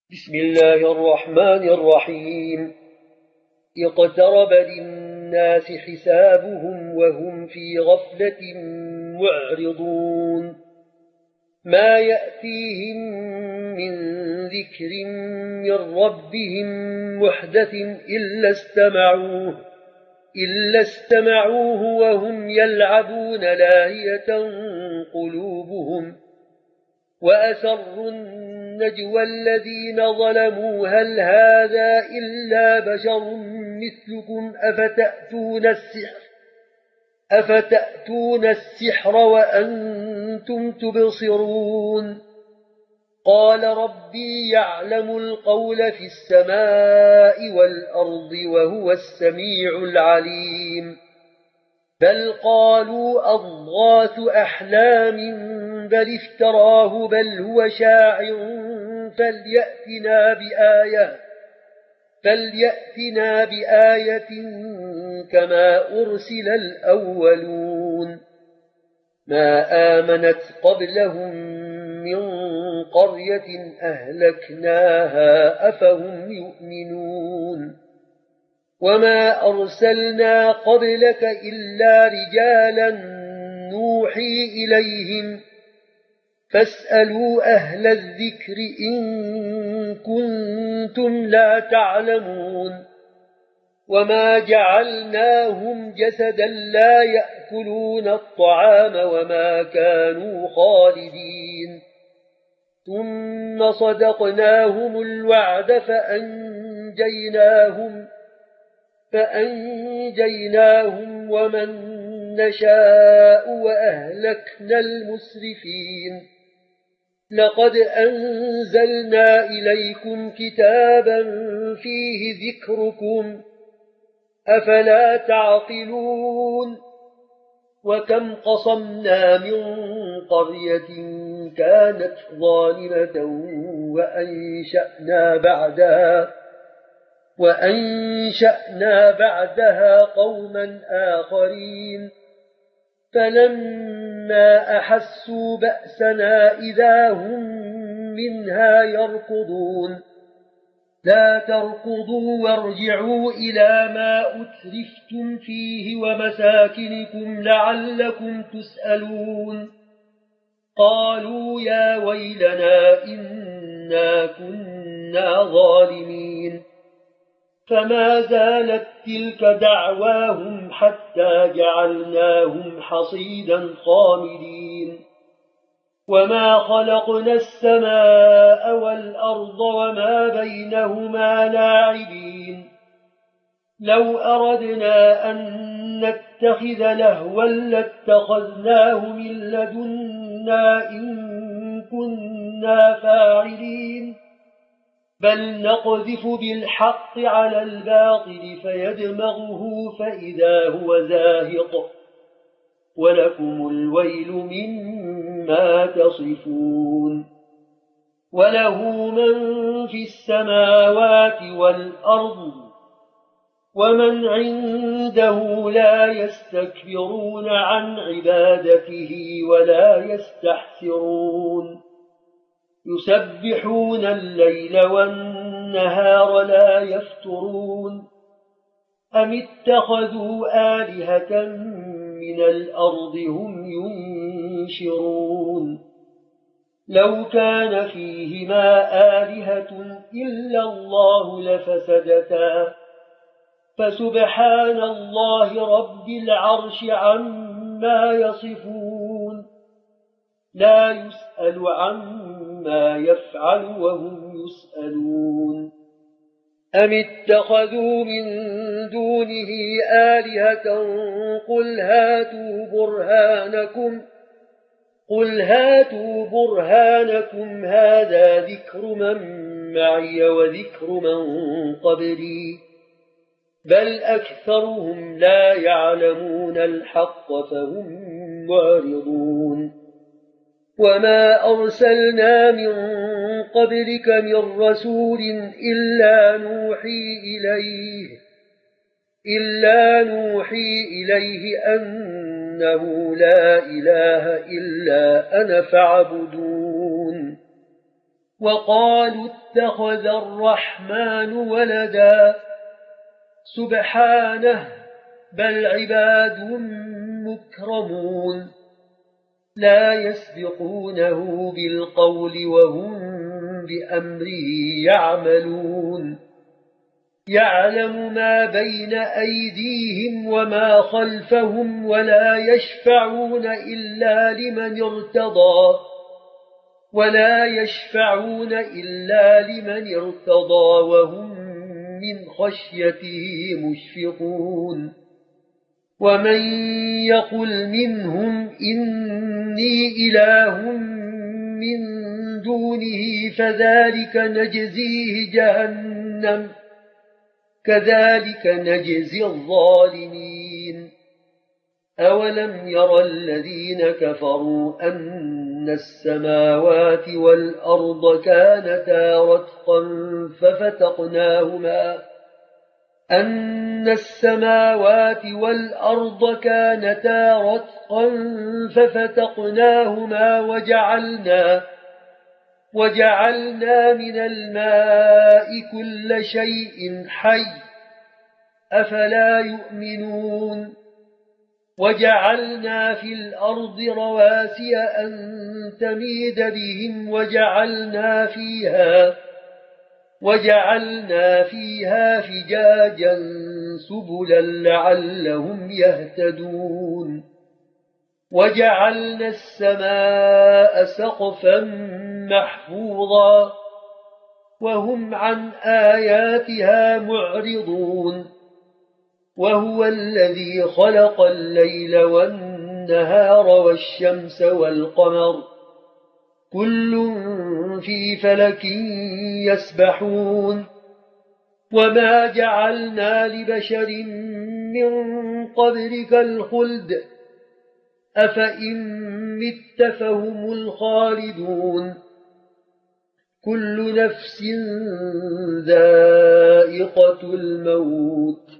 بسم الله الرحمن الرحيم. اقترب للناس حسابهم وهم في غفلة معرضون. ما يأتيهم من ذكر من ربهم محدث إلا استمعوه وهم يلعبون لاهية قلوبهم. وأسروا النجوى الذين ظلموا هل هذا إلا بشر مثلكم أفتأتون السحر وأنتم تبصرون. قال ربي يعلم القول في السماء والأرض وهو السميع العليم. بل قالوا أضغاث أحلام بل افتراه بل هو شاعر فليأتنا بآية كما أرسل الأولون. ما آمنت قبلهم من قرية أهلكناها أفهم يؤمنون. وما أرسلنا قبلك إلا رجالا نوحي إليهم فاسألوا أهل الذكر إن كنتم لا تعلمون. وما جعلناهم جسدا لا يأكلون الطعام وما كانوا خالدين. ثم صدقناهم الوعد فأنجيناهم ومن نشاء وأهلكنا المسرفين. لقد أنزلنا إليكم كتابا فيه ذكركم أفلا تعقلون. وكم قصمنا من قرية كانت ظالمة وأنشأنا بعدها قوما آخرين. فلما أحسوا بأسنا إذا هم منها يركضون. لا تركضوا وارجعوا إلى ما أترفتم فيه ومساكنكم لعلكم تسألون. قالوا يا ويلنا إنا كنا ظالمين. فما زالت تلك دعواهم حتى جعلناهم حصيدا خامدين. وما خلقنا السماء والأرض وما بينهما لاعبين. لو أردنا أن نتخذ لهوا لاتخذناه من لدنا إن كنا فاعلين. بل نقذف بالحق على الباطل فيدمغه فإذا هو زاهق ولكم الويل مما تصفون. وله من في السماوات والأرض ومن عنده لا يستكبرون عن عبادته ولا يستحسرون. يسبحون الليل والنهار لا يفترون. أم اتخذوا آلهة من الأرض هم ينشرون. لو كان فيهما آلهة إلا الله لفسدتا فسبحان الله رب العرش عما يصفون. لا يسأل عما يفعل وهم يسألون. أم اتخذوا من دونه آلهة قل هاتوا برهانكم هذا ذكر من معي وذكر من قبلي بل أكثرهم لا يعلمون الحق فهم معرضون. وما أرسلنا من قبلك من رسول إلا نوحي إليه أنه لا إله إلا أنا فاعبدون. وقالوا اتخذ الرحمن ولدا سبحانه بل عباد مكرمون لا يسبقونه بالقول وهم بأمره يعملون يعلم ما بين أيديهم وما خلفهم ولا يشفعون إلا لمن ارتضى وهم من خشيته مشفقون ومن يقل منهم إني إله من دونه فذلك نجزيه جهنم كذلك نجزي الظالمين أولم يرى الذين كفروا أن السماوات والأرض كانتا رتقا ففتقناهما وجعلنا من الماء كل شيء حي أفلا يؤمنون وجعلنا في الأرض رواسي أن تميد بهم وجعلنا فيها فجاجا سبلا لعلهم يهتدون وجعلنا السماء سقفا محفوظا وهم عن آياتها معرضون وهو الذي خلق الليل والنهار والشمس والقمر كل في فلك يسبحون وما جعلنا لبشر من قبلك الخلد أفإن مت فهم الخالدون كل نفس ذائقة الموت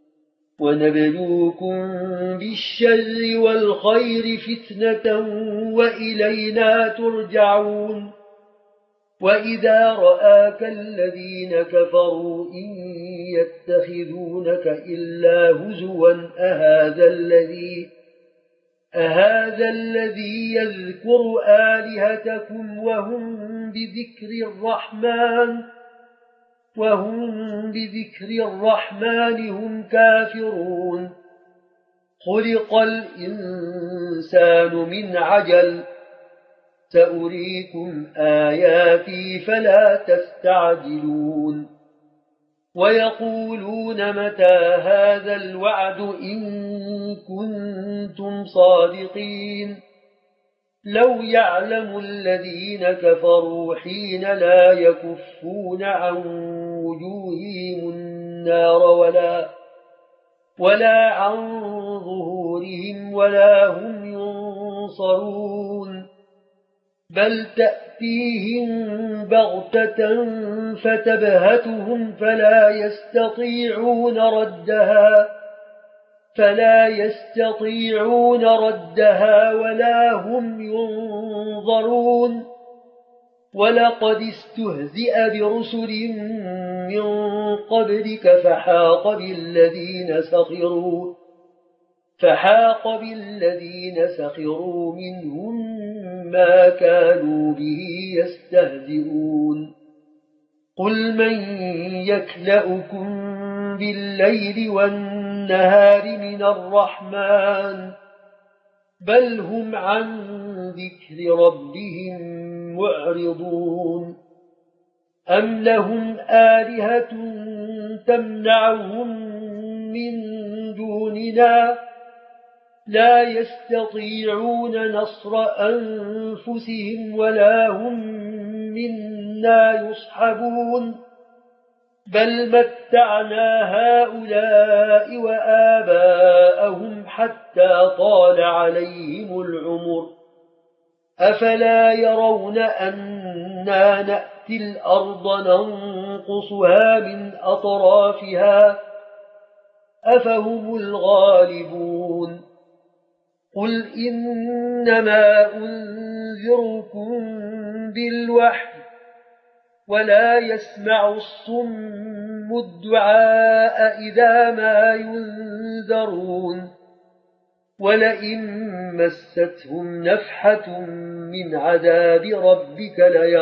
ونبلوكم بالشر والخير فتنة وإلينا ترجعون وإذا رآك الذين كفروا إن يتخذونك إلا هزوا أهذا الذي يذكر آلهتكم وهم بذكر الرحمن هم كافرون خلق الإنسان من عجل سأريكم آياتي فلا تستعجلون ويقولون متى هذا الوعد إن كنتم صادقين لو يعلم الذين كفروا حين لا يكفون عن وجوههم النار ولا عن ظهورهم ولا هم ينصرون بل تأتيهم بغتة فتبهتهم فلا يستطيعون ردها ولا هم ينظرون ولقد استهزئ برسل من قبلك فحاق بالذين سخروا منهم ما كانوا به يستهزئون قل من يكلأكم بالليل والنهار من الرحمن بل هم عن ذكر ربهم معرضون أم لهم آلهة تمنعهم من دوننا لا يستطيعون نصر أنفسهم ولا هم منا يصحبون بل متعنا هؤلاء وآباءهم حتى طال عليهم العمر أفلا يرون أنا نأتي الأرض ننقصها من أطرافها أفهم الغالبون قل إنما أنذركم بالوحي ولا يسمع الصم الدعاء إذا ما ينذرون ولئن مستهم نفحة من عذاب ربك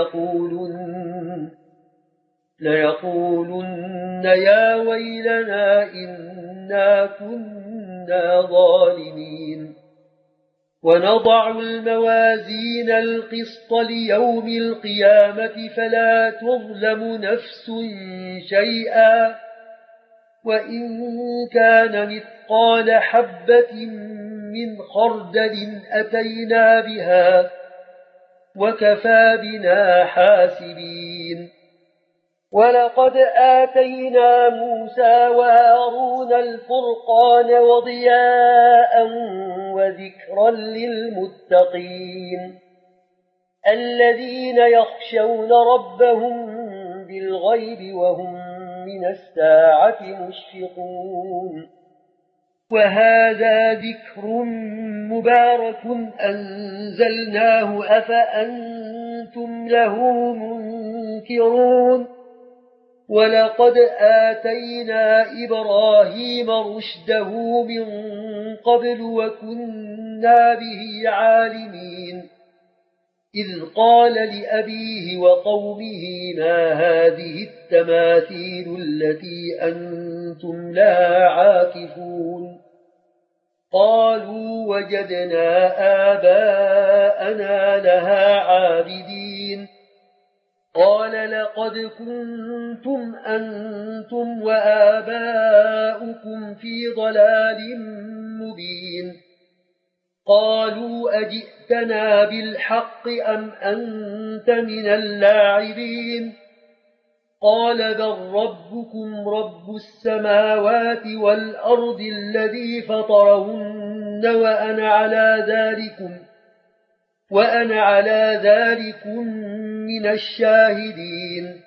ليقولن يا ويلنا إنا كنا ظالمين ونضع الموازين القسط ليوم القيامة فلا تظلم نفس شيئا وإن كان مثقال حبة من خردل أتينا بها وكفى بنا حاسبين ولقد آتينا موسى وهارون الفرقان وضياء وذكرا للمتقين الذين يخشون ربهم بالغيب وهم من الساعة مشفقون وهذا ذكر مبارك أنزلناه أفأنتم له منكرون ولقد آتينا إبراهيم رشده من قبل وكنا به عالمين إذ قال لأبيه وقومه ما هذه التماثيل التي أنتم لها عاكفون قالوا وجدنا آباءنا لها عابدين قال لقد كنتم أنتم وآباؤكم في ضلال مبين قالوا أجئتنا بالحق أم أنت من اللاعبين قال بل ربكم رب السماوات والأرض الذي فطرهن وأنا على ذلكم من الشاهدين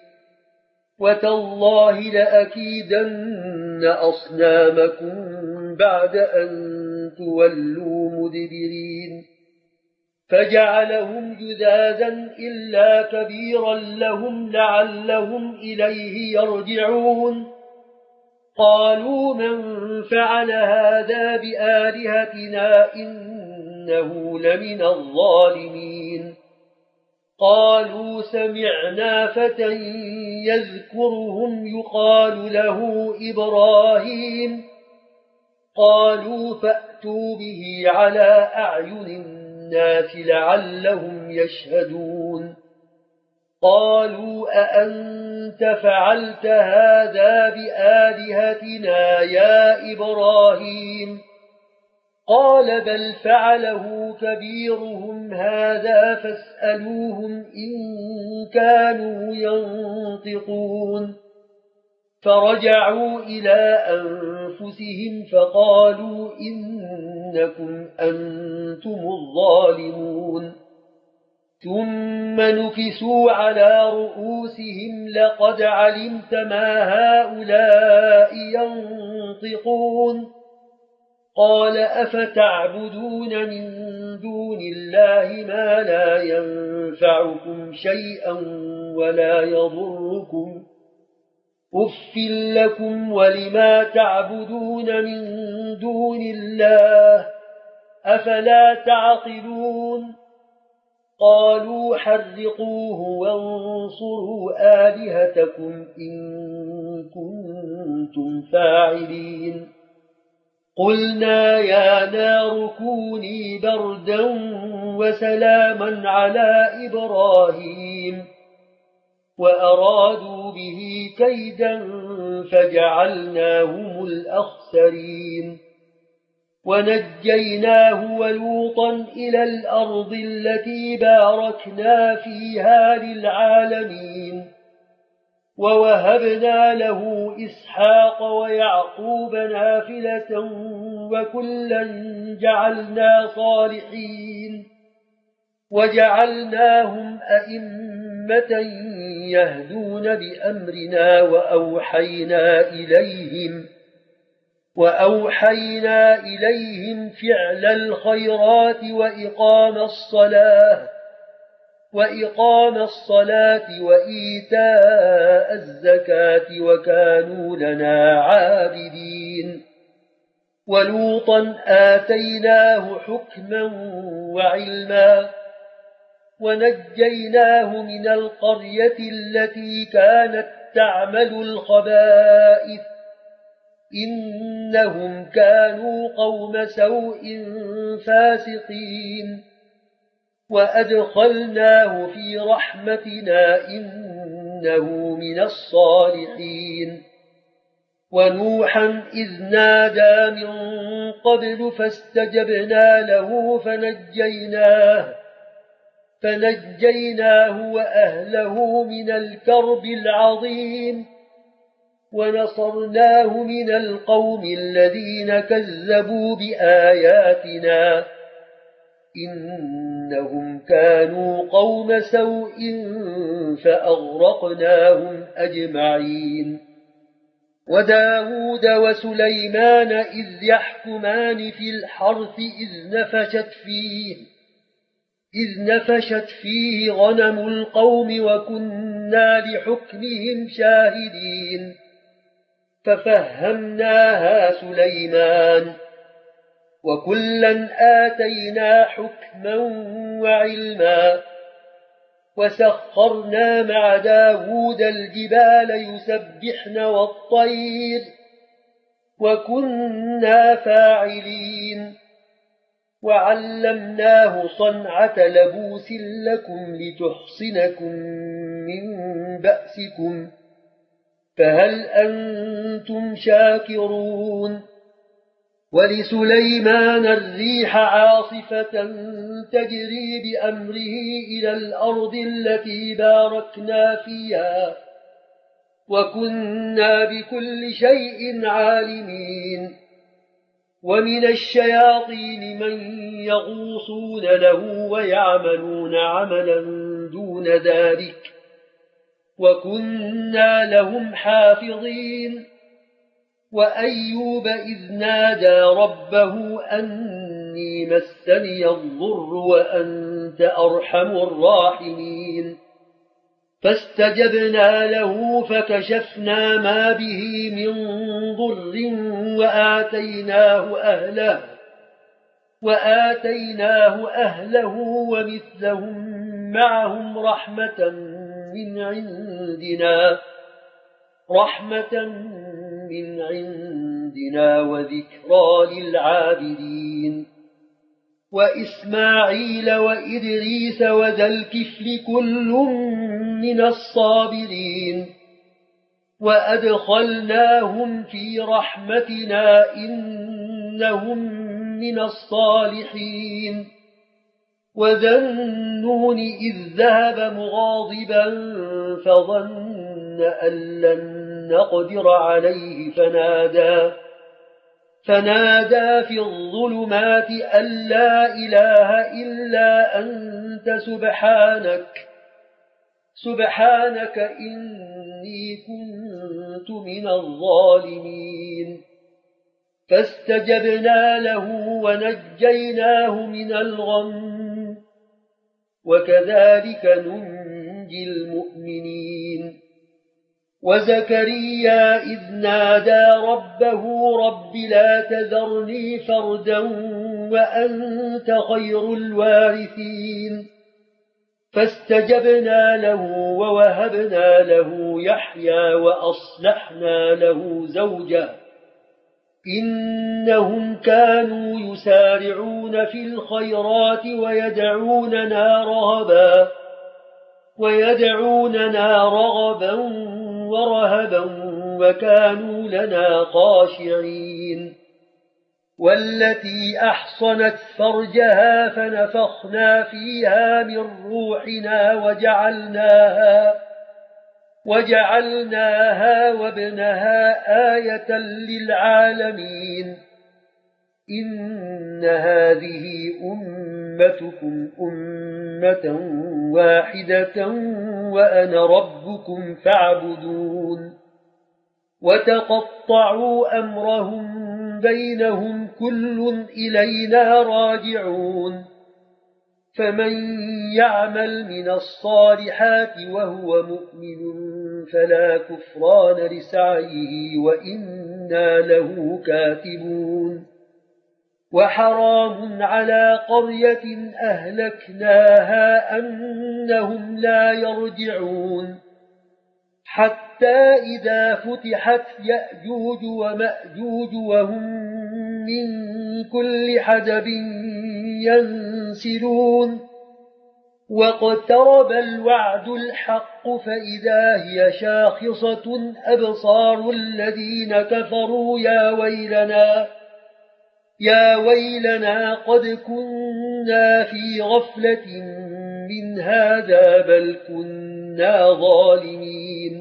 وتالله لأكيدن أصنامكم بعد أن تولوا مدبرين فجعلهم جذاذا إلا كبيرا لهم لعلهم إليه يرجعون قالوا من فعل هذا بآلهتنا إنه لمن الظالمين قالوا سمعنا فتى يذكرهم يقال له إبراهيم قالوا فأتوا به على أعين الناس لعلهم يشهدون قالوا أأنت فعلت هذا بآلهتنا يا إبراهيم قال بل فعله كبيرهم هذا فاسألوهم إن كانوا ينطقون فرجعوا إلى أنفسهم فقالوا إنكم أنتم الظالمون ثم نكسوا على رؤوسهم لقد علمت ما هؤلاء ينطقون قال أفتعبدون من دون الله ما لا ينفعكم شيئا ولا يضركم أف لكم ولما تعبدون من دون الله أفلا تعقلون قالوا حرقوه وانصروا آلهتكم إن كنتم فاعلين قلنا يا نار كوني بردا وسلاما على إبراهيم وأرادوا به كيدا فجعلناهم الأخسرين ونجيناه ولوطا إلى الأرض التي باركنا فيها للعالمين ووهبنا له إسحاق ويعقوب نافلة وكلا جعلنا صالحين وجعلناهم أئمة يهدون بأمرنا وأوحينا إليهم فعل الخيرات وإقام الصلاة وإقام الصلاة وإيتاء الزكاة وكانوا لنا عابدين. ولوطا آتيناه حكما وعلما ونجيناه من القرية التي كانت تعمل الخبائث إنهم كانوا قوم سوء فاسقين. وأدخلناه في رحمتنا إنه من الصالحين. ونوحا إذ نادى من قبل فاستجبنا له فنجيناه وأهله من الكرب العظيم ونصرناه من القوم الذين كذبوا بآياتنا إنهم كانوا قوم سوء فأغرقناهم أجمعين. وداود وسليمان إذ يحكمان في الحرث إذ نفشت فيه غنم القوم وكنا لحكمهم شاهدين. ففهمناها سليمان وكلا آتينا حكما وعلما. وسخرنا مع داود الجبال يسبحن والطير وكنا فاعلين. وعلمناه صنعة لبوس لكم لتحصنكم من بأسكم فهل أنتم شاكرون. ولسليمان الريح عاصفة تجري بأمره إلى الأرض التي باركنا فيها وكنا بكل شيء عالمين. ومن الشياطين من يغوصون له ويعملون عملا دون ذلك وكنا لهم حافظين. وأيوب إذ نادى ربه أني مسني الضر وأنت أرحم الراحمين. فاستجبنا له فكشفنا ما به من ضر وآتيناه أهله ومثلهم معهم رحمة من عندنا وذكرى للعابدين. وإسماعيل وإدريس وذا الكفل كل من الصابرين. وأدخلناهم في رحمتنا إنهم من الصالحين. وذا النون إذ ذهب مغاضبا فظن أن لن نقدر عليه فنادى في الظلمات أن لا إله إلا أنت سبحانك إني كنت من الظالمين. فاستجبنا له ونجيناه من الغم وكذلك ننجي المؤمنين. وزكريا إذ نادى ربه رب لا تذرني فردا وأنت خير الوارثين. فاستجبنا له ووهبنا له يحيى وأصلحنا له زوجه إنهم كانوا يسارعون في الخيرات ويدعوننا رغبا ورهبا وكانوا لنا خاشعين. والتي أحصنت فرجها فنفخنا فيها من روحنا وجعلناها وابنها آية للعالمين. إن هذه أمتكم أمة واحدة وأنا ربكم فاعبدون. وتقطعوا أمرهم بينهم كل إلينا راجعون. فمن يعمل من الصالحات وهو مؤمن فلا كفران لسعيه وإنا له كاتبون وحرام على قرية أهلكناها أنهم لا يرجعون حتى إذا فتحت يأجوج ومأجوج وهم من كل حدب ينسلون واقترب الوعد الحق فإذا هي شاخصة أبصار الذين كفروا يا ويلنا قد كنا في غفلة من هذا بل كنا ظالمين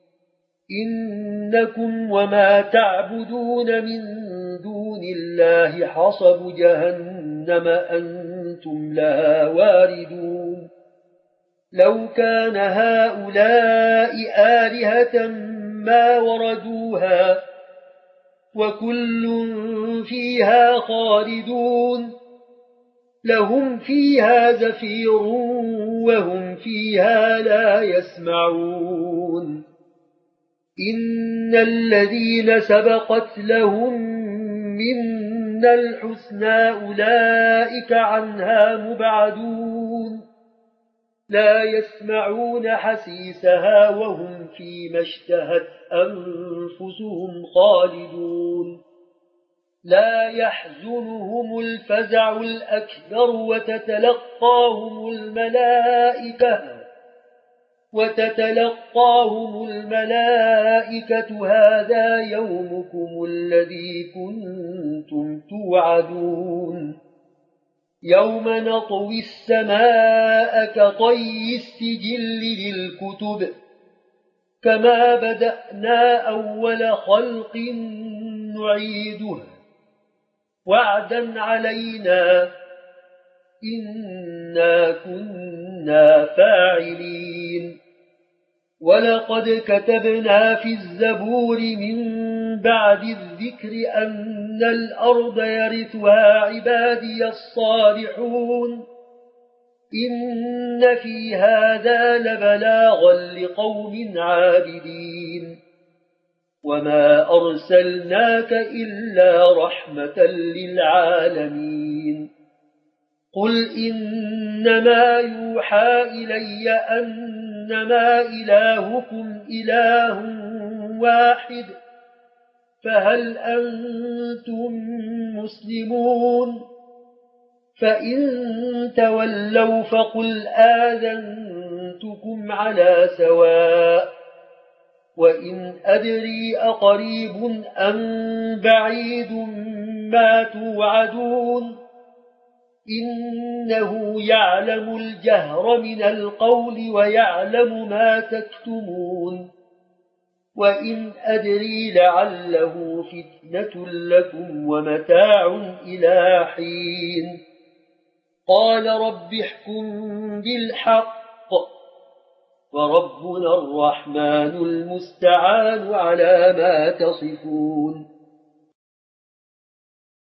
إنكم وما تعبدون من دون الله حصب جهنم أنتم لها واردون لو كان هؤلاء آلهة ما وردوها وكل فيها خالدون لهم فيها زفير وهم فيها لا يسمعون إن الذين سبقت لهم منا الحسنى أولئك عنها مبعدون لا يسمعون حسيسها وهم فيما اشتهت أنفسهم خالدون لا يحزنهم الفزع الأكبر وتتلقاهم الملائكة هذا يومكم الذي كنتم توعدون يوم نطوي السماء كطي السجل للكتب كما بدأنا أول خلق نعيده وعدا علينا إنا كنا فاعلين ولقد كتبنا في الزبور من بعد الذكر أن الأرض يرثها عبادي الصالحون إن في هذا لبلاغا لقوم عابدين وما أرسلناك إلا رحمة للعالمين قل إنما يوحى إلي أنما إلهكم إله واحد فهل أنتم مسلمون فإن تولوا فقل آذنتكم على سواء وإن أدري أقريب أم بعيد ما توعدون إنه يعلم الجهر من القول ويعلم ما تكتمون وإن أدري لعله فتنة لكم ومتاع إلى حين قال رب احكم بالحق وربنا الرحمن المستعان على ما تصفون